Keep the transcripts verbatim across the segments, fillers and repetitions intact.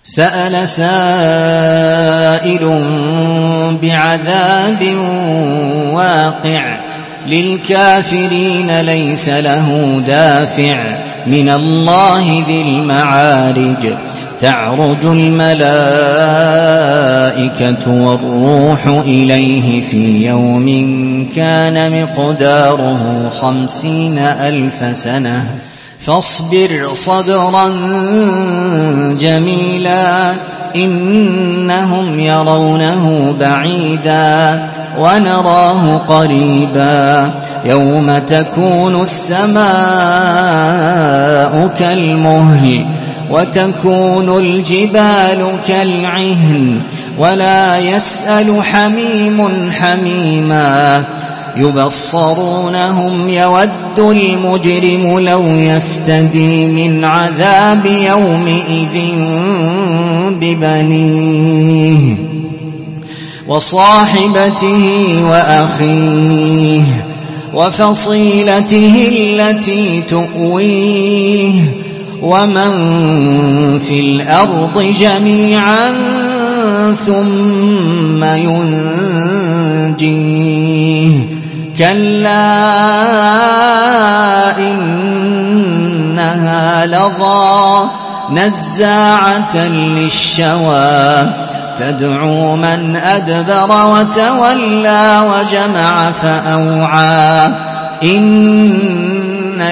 سأل سائل بعذاب واقع للكافرين ليس له دافع من الله ذي المعارج تعرج الملائكة والروح إليه في يوم كان مقداره خمسين ألف سنة فاصبر صبرا جميلا إنهم يرونه بعيدا ونراه قريبا يوم تكون السماء كالمهل وتكون الجبال كالعهن ولا يسأل حميم حميما يبصرونهم يود المجرم لو يفتدي من عذاب يومئذ ببنيه وصاحبته وأخيه وفصيلته التي تؤويه ومن في الأرض جميعا ثم ينجيه كلا إنها لظى نزاعة للشوى تدعو من أدبر وتولى وجمع فأوعى إن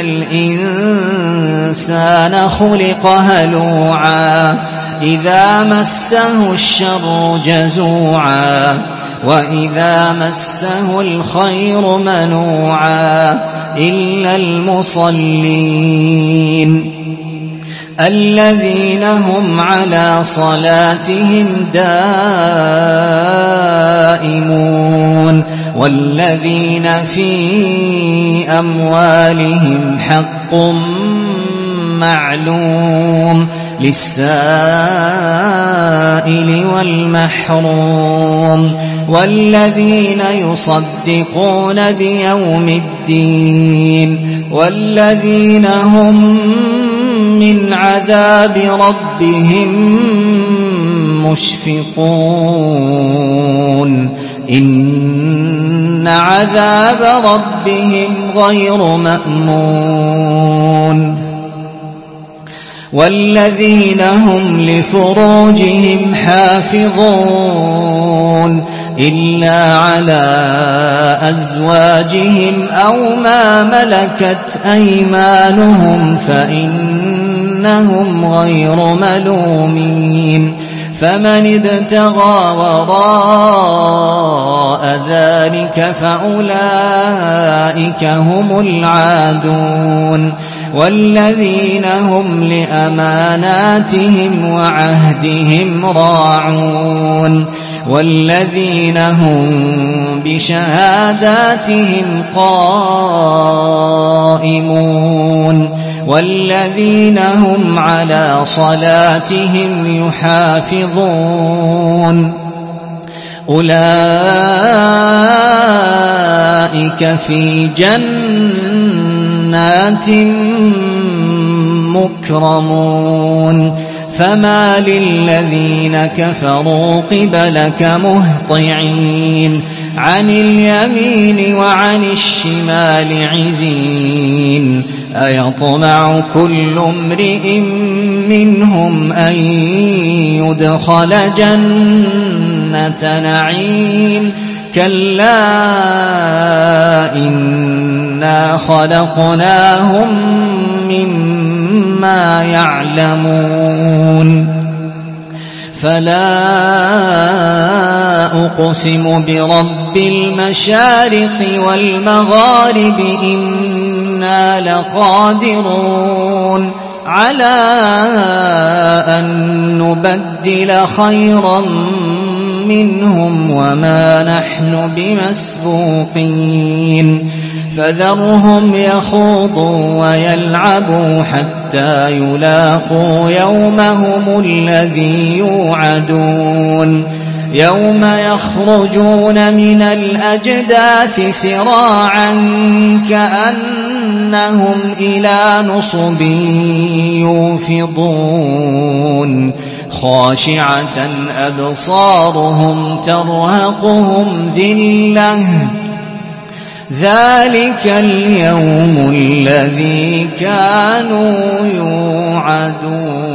الإنسان خلق هلوعا إذا مسه الشر جزوعا وإذا مسه الخير منوعا إلا المصلين الذين هم على صلاتهم دائمون والذين في أموالهم حق معلوم للسائل والمحروم والذين يصدقون بيوم الدين والذين هم من عذاب ربهم مشفقون إن عذاب ربهم غير مأمون والذين هم لفروجهم حافظون إلا على أزواجهم أو ما ملكت أيمانهم فإنهم غير ملومين فمن ابتغى وراء ذلك فأولئك هم العادون والذين هم لأماناتهم وعهدهم راعون والذين هم بشهاداتهم قائمون والذين هم على صلاتهم يحافظون أولئك في جنات مكرمون فما للذين كفروا قبلك مهطعين عن اليمين وعن الشمال عزين أيطمع كل امرئ منهم أن يدخل جنة نعيم كلا إنا خلقناهم مما يعلمون فلا أقسم برب المشارق والمغارب إنا لقادرون على أن نبدل خيرا منهم وما نحن بمسبوقين فذرهم يخوضوا ويلعبوا حتى يلاقوا يومهم الذي يوعدون يوم يخرجون من الأجداث سراعا كأنهم إلى نصب يوفضون خاشعة أبصارهم ترهقهم ذلة ذلك اليوم الذي كانوا يوعدون.